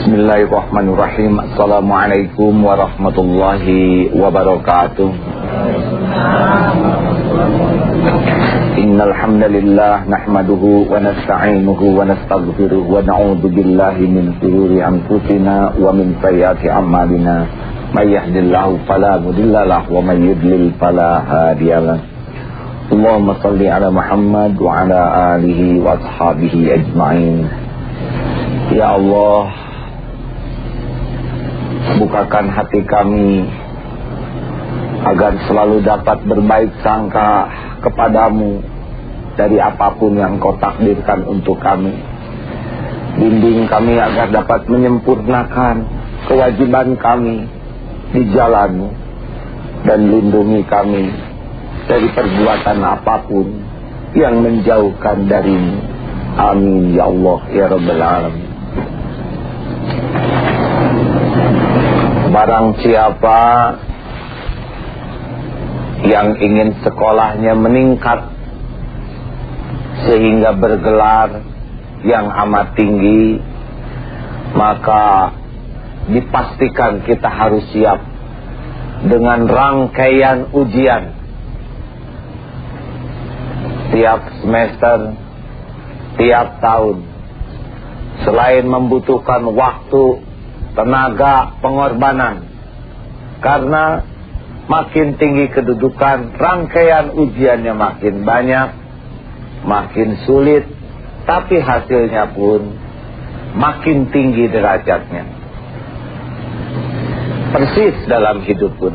Bismillahirrahmanirrahim. Assalamualaikum warahmatullahi wabarakatuh. Innal hamdalillah nahmaduhu wa nasta'inuhu wa nastaghfiruh wa na'udzu billahi min shururi anfusina wa min sayyiati a'malina. May yahdihillahu fala mudhillalah wa may yudlil fala hadiyalah. Allahumma shalli ala Muhammad wa ala alihi wa ashabihi ajma'in. Ya Allah, bukakan hati kami agar selalu dapat berbaik sangka kepadamu dari apapun yang kau takdirkan untuk kami. Bimbing kami agar dapat menyempurnakan kewajiban kami di jalanmu, dan lindungi kami dari perbuatan apapun yang menjauhkan darimu. Amin ya Allah ya Rabbal Alamin. Barang siapa yang ingin sekolahnya meningkat sehingga bergelar yang amat tinggi, maka dipastikan kita harus siap dengan rangkaian ujian tiap semester, tiap tahun. Selain membutuhkan waktu, tenaga, pengorbanan, karena makin tinggi kedudukan, rangkaian ujiannya makin banyak, makin sulit, tapi hasilnya pun makin tinggi derajatnya. Persis dalam hidup pun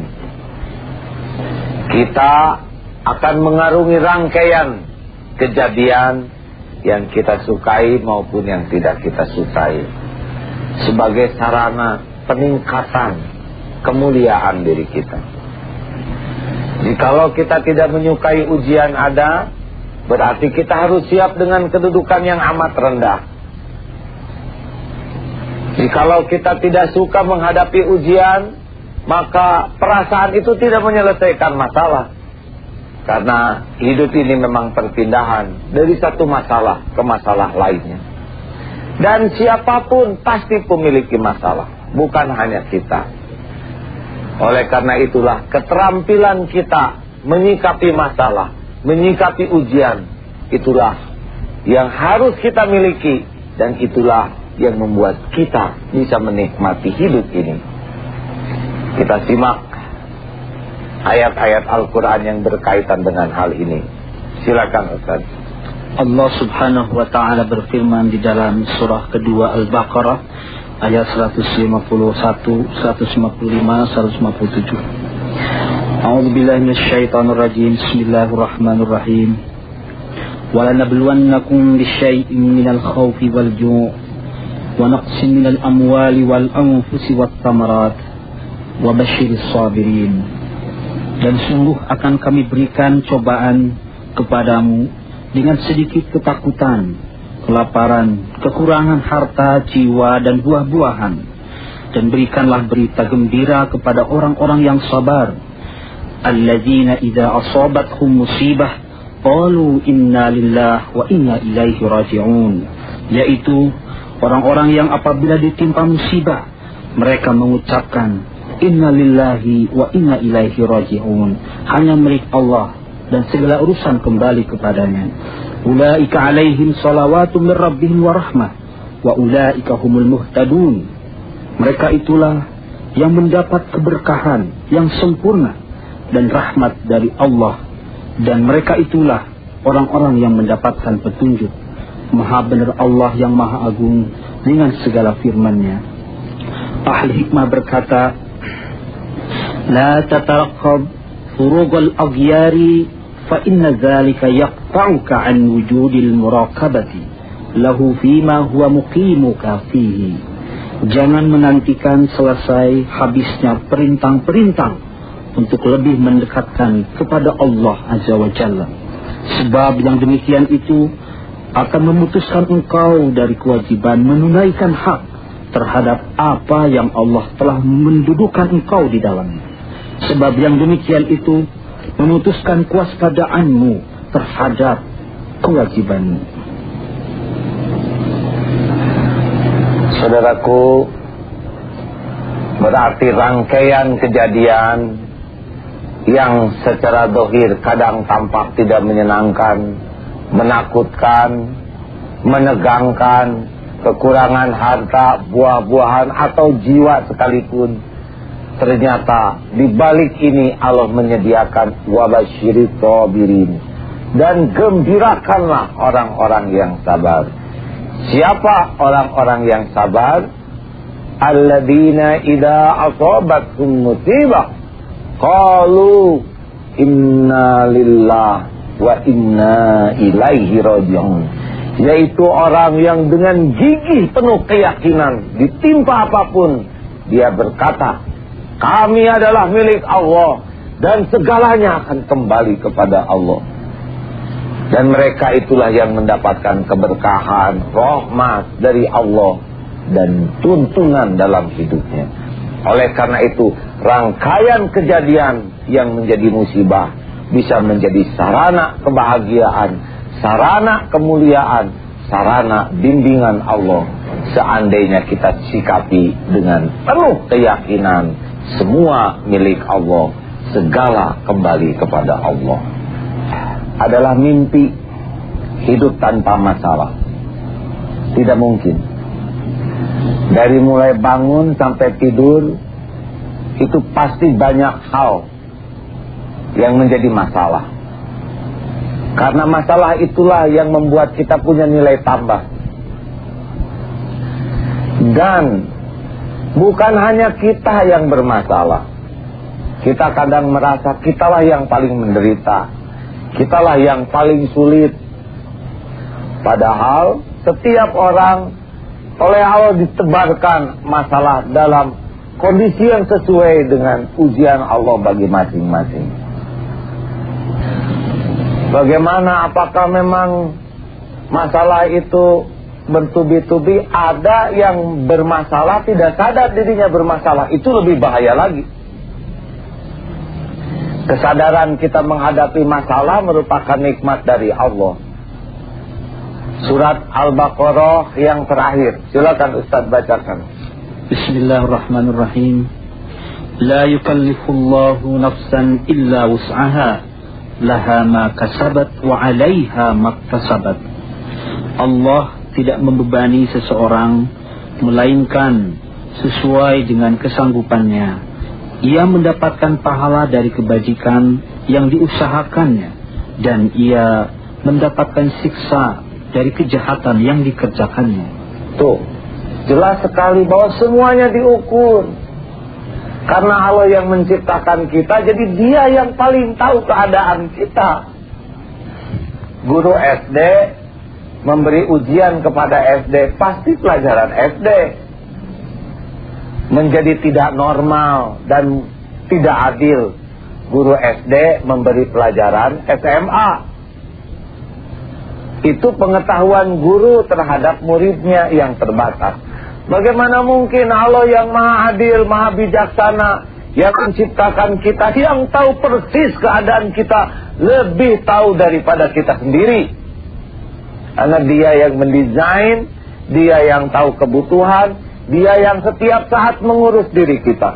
kita akan mengarungi rangkaian kejadian yang kita sukai maupun yang tidak kita sukai, sebagai sarana peningkatan kemuliaan diri kita. Jikalau kita tidak menyukai ujian ada, berarti kita harus siap dengan kedudukan yang amat rendah. Jikalau kita tidak suka menghadapi ujian, maka perasaan itu tidak menyelesaikan masalah. Karena hidup ini memang perpindahan dari satu masalah ke masalah lainnya. Dan siapapun pasti memiliki masalah, bukan hanya kita. Oleh karena itulah keterampilan kita menyikapi masalah, menyikapi ujian, itulah yang harus kita miliki, dan itulah yang membuat kita bisa menikmati hidup ini. Kita simak ayat-ayat Al-Quran yang berkaitan dengan hal ini. Silakan Ustaz. Allah subhanahu wa ta'ala berfirman di dalam surah kedua Al-Baqarah ayat 151, 155, 157. A'udzu billahi minasyaitonir rajim. Bismillahirrahmanirrahim. Wa lanabluwannakum bisyai'in minal khaufi wal ju' wa naqsin minal amwali wal anfusi wat thamarat wa basyiris sabirin. Dan sungguh akan kami berikan cobaan kepadamu dengan sedikit ketakutan, kelaparan, kekurangan harta, jiwa, dan buah-buahan. Dan berikanlah berita gembira kepada orang-orang yang sabar. Alladzina idza asabathum musibah qalu inna lillahi wa inna ilaihi raji'un. Yaitu orang-orang yang apabila ditimpa musibah, mereka mengucapkan inna lillahi wa inna ilaihi raji'un. Hanya milik Allah dan segala urusan kembali kepadanya. Ulaika alaihim salawatu min rabbihim wa rahmah wa ulaika humul muhtadun. Mereka itulah yang mendapat keberkahan yang sempurna dan rahmat dari Allah, dan mereka itulah orang-orang yang mendapatkan petunjuk. Maha benar Allah yang maha agung dengan segala firman-Nya. Ahli hikmah berkata, la tatarqab furugal aghyari fa inna dhalika yaqta'uka an wujudil muraqabati lahu fima huwa muqimuka fihi. Jangan menantikan selesai habisnya perintang-perintang untuk lebih mendekatkan kepada Allah Azza wa Jalla. Sebab yang demikian itu akan memutuskan engkau dari kewajiban menunaikan hak terhadap apa yang Allah telah mendudukan engkau di dalamnya. Sebab yang demikian itu memutuskan kewaspadaanmu terhadap kewajibanmu. Saudaraku Berarti rangkaian kejadian yang secara dohir kadang tampak tidak menyenangkan, menakutkan, menegangkan, kekurangan harta, buah-buahan atau jiwa sekalipun. Ternyata di balik ini Allah menyediakan wabasyirit sabirin, dan gembirakanlah orang-orang yang sabar. Siapa orang-orang yang sabar? Alladzina idza asabatkum musibah qalu inna lillahi wa inna ilaihi raji'un. Yaitu orang yang dengan gigih penuh keyakinan ditimpa apapun, dia berkata, kami adalah milik Allah dan segalanya akan kembali kepada Allah. Dan mereka itulah yang mendapatkan keberkahan, rahmat dari Allah dan tuntunan dalam hidupnya. Oleh karena itu, rangkaian kejadian yang menjadi musibah bisa menjadi sarana kebahagiaan, sarana kemuliaan, sarana bimbingan Allah. Seandainya kita sikapi dengan penuh keyakinan, semua milik Allah, segala kembali kepada Allah. Adalah mimpi hidup tanpa masalah. Tidak mungkin. Dari mulai bangun sampai tidur, itu pasti banyak hal yang menjadi masalah. Karena masalah itulah yang membuat kita punya nilai tambah. Dan bukan hanya kita yang bermasalah. Kita kadang merasa kitalah yang paling menderita, kitalah yang paling sulit. Padahal setiap orang oleh Allah ditebarkan masalah dalam kondisi yang sesuai dengan ujian Allah bagi masing-masing. Bagaimana, apakah memang masalah itu bertubi-tubi? Ada yang bermasalah tidak sadar dirinya bermasalah, itu lebih bahaya lagi. Kesadaran kita menghadapi masalah merupakan nikmat dari Allah. Surat Al-Baqarah yang terakhir, silakan Ustaz bacakan. Bismillahirrahmanirrahim. La yukallifullahu nafsan illa wus'aha, laha ma kasabat wa 'alaiha maktasabat. Allah tidak membebani seseorang melainkan sesuai dengan kesanggupannya. Ia mendapatkan pahala dari kebajikan yang diusahakannya, dan ia mendapatkan siksa dari kejahatan yang dikerjakannya. Tuh, jelas sekali bahwa semuanya diukur. Karena Allah yang menciptakan kita, jadi dia yang paling tahu keadaan kita. Guru SD memberi ujian kepada SD, pasti pelajaran SD menjadi tidak normal dan tidak adil. Guru SD memberi pelajaran SMA. Itu pengetahuan guru terhadap muridnya yang terbatas. Bagaimana mungkin Allah yang maha adil, maha bijaksana, yang menciptakan kita, yang tahu persis keadaan kita, lebih tahu daripada kita sendiri. Karena dia yang mendesain, dia yang tahu kebutuhan, dia yang setiap saat mengurus diri kita.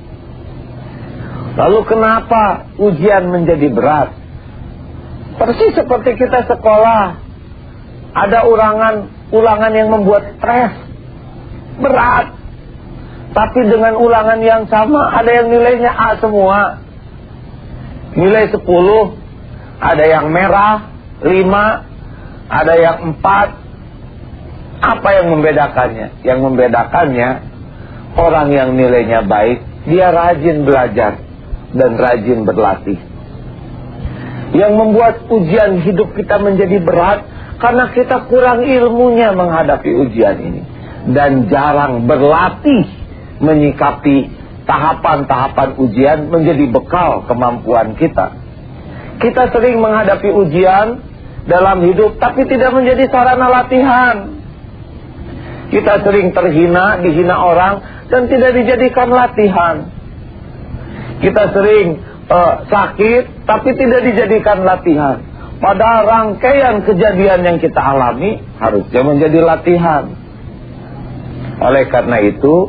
Lalu kenapa ujian menjadi berat? Persis seperti kita sekolah. Ada ulangan yang membuat stres, berat. Tapi dengan ulangan yang sama, ada yang nilainya A semua. Nilai 10, ada yang merah, 5, ada yang 4. Apa yang membedakannya? Yang membedakannya, orang yang nilainya baik, dia rajin belajar dan rajin berlatih. Yang membuat ujian hidup kita menjadi berat, karena kita kurang ilmunya menghadapi ujian ini. Dan jarang berlatih menyikapi tahapan-tahapan ujian menjadi bekal kemampuan kita. Kita sering menghadapi ujian dalam hidup, tapi tidak menjadi sarana latihan. Kita sering terhina, dihina orang, dan tidak dijadikan latihan. Kita sering sakit, tapi tidak dijadikan latihan. Pada rangkaian kejadian yang kita alami harusnya menjadi latihan. Oleh karena itu,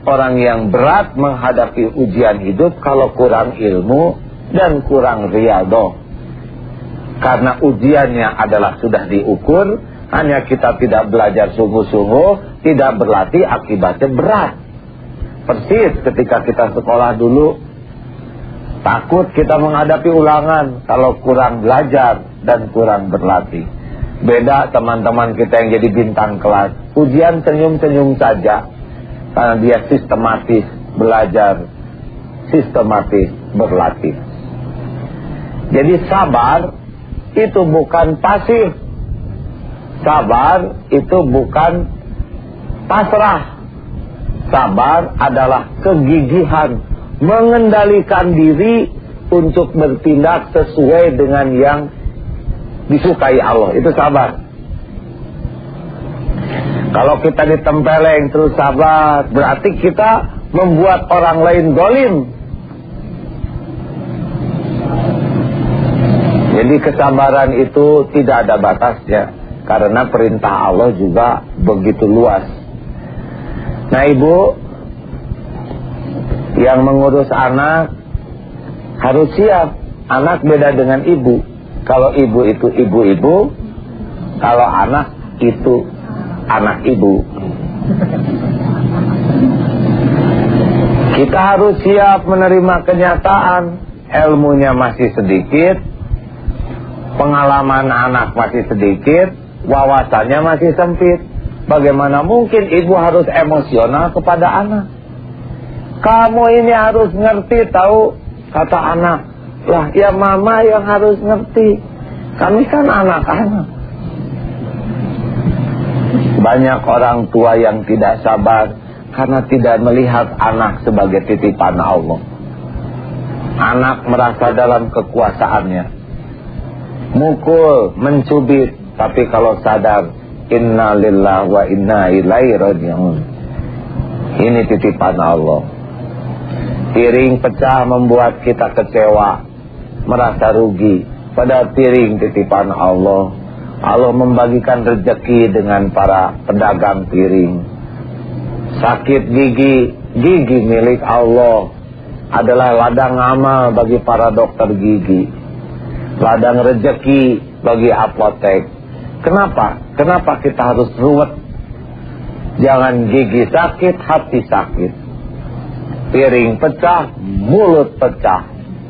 orang yang berat menghadapi ujian hidup kalau kurang ilmu dan kurang riyadhah. Karena ujiannya adalah sudah diukur, hanya kita tidak belajar sungguh-sungguh, tidak berlatih, akibatnya berat. Persis ketika kita sekolah dulu, takut kita menghadapi ulangan kalau kurang belajar dan kurang berlatih. Beda teman-teman kita yang jadi bintang kelas, ujian senyum-senyum saja, karena dia sistematis belajar, sistematis berlatih. Jadi sabar itu bukan pasif, sabar itu bukan pasrah. Sabar adalah kegigihan mengendalikan diri untuk bertindak sesuai dengan yang disukai Allah. Itu sabar. Kalau kita ditempeleng terus sabar, berarti kita membuat orang lain zalim. Jadi kesabaran itu tidak ada batasnya, karena perintah Allah juga begitu luas. Nah, ibu yang mengurus anak harus siap. Anak beda dengan ibu. Kalau ibu itu ibu-ibu, kalau anak itu anak ibu. Kita harus siap menerima kenyataan. Ilmunya masih sedikit, pengalaman anak masih sedikit, wawasannya masih sempit. Bagaimana mungkin ibu harus emosional kepada anak? Kamu ini harus ngerti tahu, kata anak. Lah ya mama yang harus ngerti, kami kan anak-anak. Banyak orang tua yang tidak sabar karena tidak melihat anak sebagai titipan Allah. Anak merasa dalam kekuasaannya, mukul, mencubit, tapi kalau sadar, inna lillahi wa inna ilaihi raji'un, ini titipan Allah. Piring pecah membuat kita kecewa, merasa rugi, padahal piring titipan Allah. Allah membagikan rezeki dengan para pedagang piring. Sakit gigi milik Allah, adalah ladang amal bagi para dokter gigi, ladang rezeki bagi apotek. Kenapa? Kenapa kita harus ruwet? Jangan gigi sakit, hati sakit. Piring pecah, mulut pecah.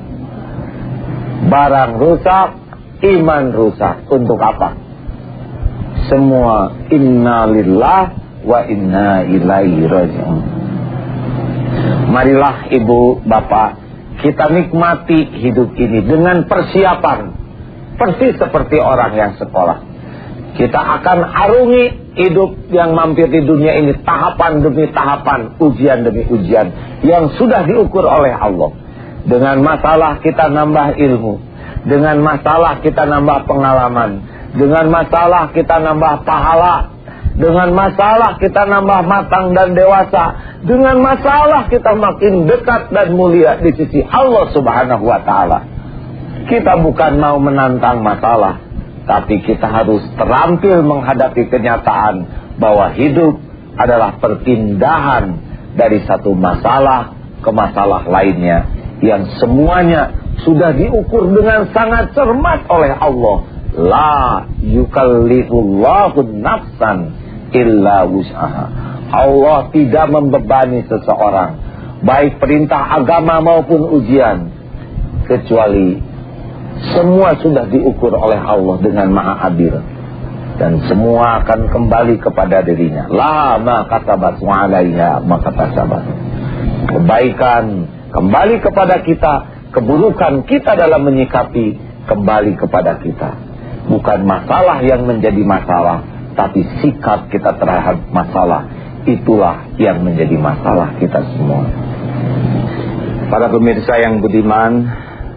Barang rusak, iman rusak. Untuk apa? Semua inna lillah wa inna ilaihi raji'un. Marilah ibu, bapak, kita nikmati hidup ini dengan persiapan. Persis seperti orang yang sekolah. Kita akan arungi hidup yang mampir di dunia ini, tahapan demi tahapan, ujian demi ujian, yang sudah diukur oleh Allah. Dengan masalah kita nambah ilmu, dengan masalah kita nambah pengalaman, dengan masalah kita nambah pahala, dengan masalah kita nambah matang dan dewasa, dengan masalah kita makin dekat dan mulia di sisi Allah Subhanahu wa ta'ala. Kita bukan mau menantang masalah, tapi kita harus terampil menghadapi kenyataan bahwa hidup adalah perpindahan dari satu masalah ke masalah lainnya, yang semuanya sudah diukur dengan sangat cermat oleh Allah. La yukallifullahu nafsan illa wus'aha. Allah tidak membebani seseorang, baik perintah agama maupun ujian, kecuali semua sudah diukur oleh Allah dengan maha adil, dan semua akan kembali kepada dirinya. La ma katabat wa alaiha ma katasabat. Kebaikan kembali kepada kita, keburukan kita dalam menyikapi kembali kepada kita. Bukan masalah yang menjadi masalah, tapi sikap kita terhadap masalah, itulah yang menjadi masalah kita semua. Para pemirsa yang budiman,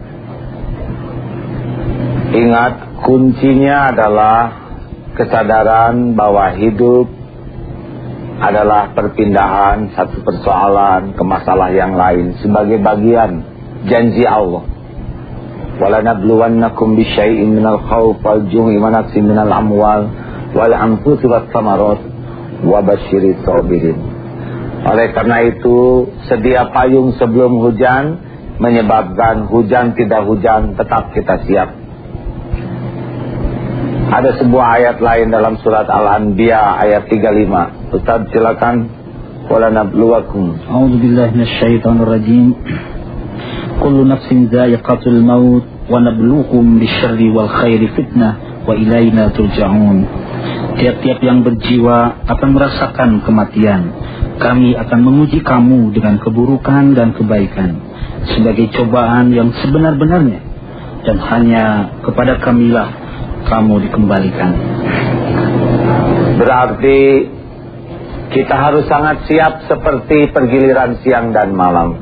ingat, kuncinya adalah kesadaran bahwa hidup adalah perpindahan satu persoalan ke masalah yang lain sebagai bagian janji Allah. وَلَنَبْلُوَنَّكُمْ بِشَيْءٍ مِنَ الْخَوْفِ وَالْجُوعِ وَنَقْصٍ مِنَ الْأَمْوَالِ وَالْأَنْفُسِ وَالثَّمَرَاتِ وَبَشِّرِ الصَّابِرِينَ. Oleh karena itu, sedia payung sebelum hujan menyebabkan hujan tidak hujan, tetap kita siap. Ada sebuah ayat lain dalam surat Al-Anbiya ayat 35. Ustaz silakan. Wala nabluwakum. A'udzubillahi minasyaitonir rajim. Kullu nafsin dha'iqatul maut wa nabluukum bisyarri wal khairi fitnah wa ilaina turja'un. Tiap-tiap yang berjiwa akan merasakan kematian. Kami akan menguji kamu dengan keburukan dan kebaikan sebagai cobaan yang sebenar-benarnya, dan hanya kepada kamilah kamu dikembalikan. Berarti kita harus sangat siap seperti pergiliran siang dan malam.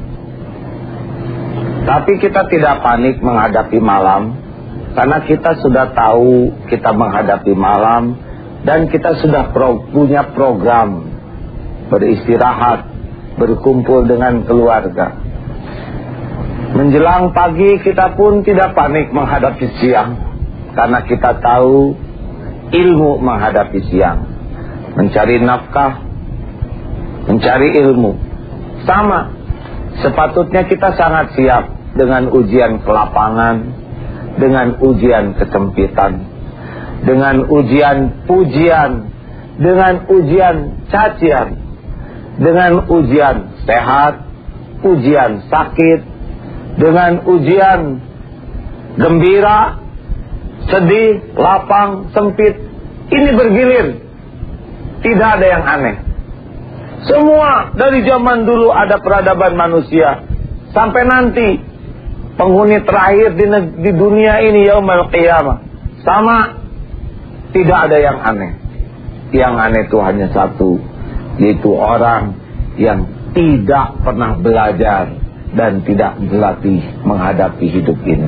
Tapi kita tidak panik menghadapi malam, karena kita sudah tahu kita menghadapi malam, dan kita sudah punya program beristirahat, berkumpul dengan keluarga. Menjelang pagi kita pun tidak panik menghadapi siang, karena kita tahu ilmu menghadapi siang. Mencari nafkah, mencari ilmu. Sama, sepatutnya kita sangat siap dengan ujian kelapangan, dengan ujian kesempitan, dengan ujian pujian, dengan ujian cacian, dengan ujian sehat, ujian sakit, dengan ujian gembira, sedih, lapang, sempit. Ini bergilir. Tidak ada yang aneh. Semua dari zaman dulu ada peradaban manusia. Sampai nanti penghuni terakhir di dunia ini yaumul qiyamah. Sama, tidak ada yang aneh. Yang aneh itu hanya satu, yaitu orang yang tidak pernah belajar dan tidak berlatih menghadapi hidup ini.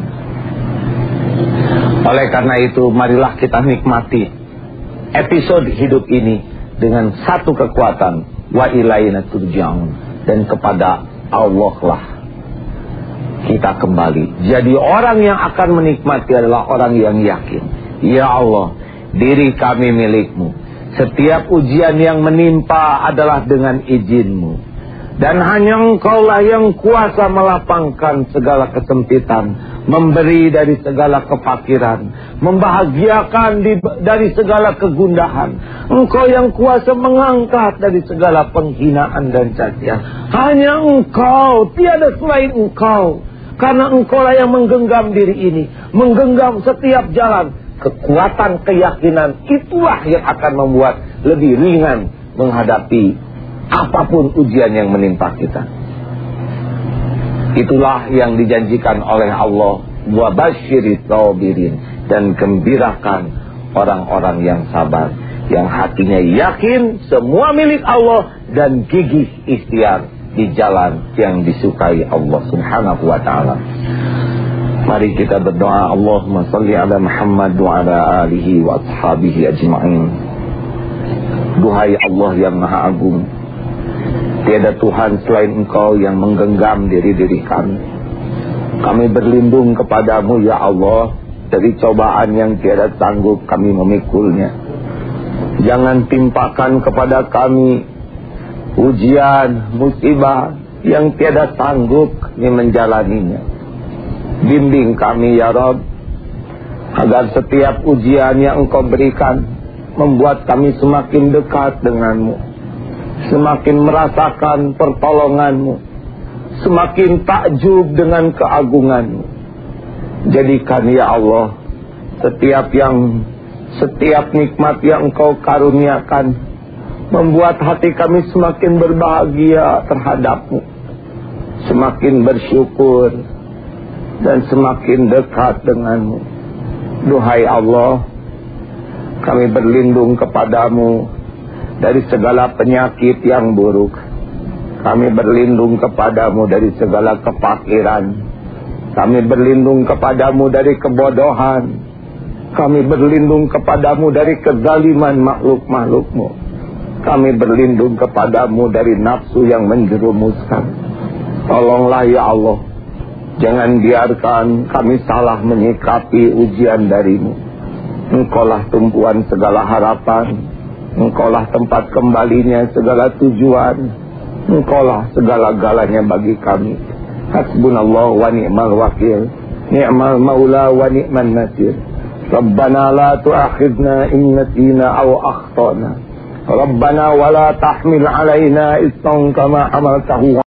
Oleh karena itu, marilah kita nikmati episode hidup ini dengan satu kekuatan, wa ilaina turja'un, dan kepada Allah lah kita kembali. Jadi orang yang akan menikmati adalah orang yang yakin, ya Allah, diri kami milik-Mu. Setiap ujian yang menimpa adalah dengan izin-Mu. Dan hanya Engkaulah yang kuasa melapangkan segala kesempitan, memberi dari segala kefakiran, membahagiakan dari segala kegundahan. Engkau yang kuasa mengangkat dari segala penghinaan dan cacian. Hanya Engkau, tiada selain Engkau. Karena Engkaulah yang menggenggam diri ini, menggenggam setiap jalan. Kekuatan keyakinan itulah yang akan membuat lebih ringan menghadapi apapun ujian yang menimpa kita. Itulah yang dijanjikan oleh Allah, wa basyiris sabirin, dan gembirakan orang-orang yang sabar, yang hatinya yakin semua milik Allah dan gigih ikhtiar di jalan yang disukai Allah Subhanahu wa taala. Mari kita berdoa. Allahumma salli ala Muhammad wa ala alihi wa ashabihi ajma'in. Duhai Allah yang Maha Agung, tiada Tuhan selain Engkau yang menggenggam diri-diri kami. Kami berlindung kepadamu ya Allah dari cobaan yang tiada sanggup kami memikulnya. Jangan timpakan kepada kami ujian, musibah yang tiada sanggup kami menjalaninya. Bimbing kami ya Rabb, agar setiap ujian yang Engkau berikan membuat kami semakin dekat denganmu, semakin merasakan pertolonganmu, semakin takjub dengan keagunganmu. Jadikan ya Allah setiap nikmat yang Engkau karuniakan membuat hati kami semakin berbahagia terhadapmu, semakin bersyukur dan semakin dekat denganmu. Duhai Allah, kami berlindung kepadamu dari segala penyakit yang buruk. Kami berlindung kepadamu dari segala kefakiran. Kami berlindung kepadamu dari kebodohan. Kami berlindung kepadamu dari kezaliman makhluk-makhlukmu. Kami berlindung kepadamu dari nafsu yang menjerumuskan. Tolonglah ya Allah, jangan biarkan kami salah menyikapi ujian darimu. Engkaulah tumpuan segala harapan, Engkaulah tempat kembalinya segala tujuan. Engkaulah segala-galanya bagi kami. Hasbunallah wa ni'mal wakil, ni'mal maula wa ni'man nasir. Rabbana la tu'akhidna in nasina aw akhtana. Rabbana wa la tahmil alaina isran kama hamaltahu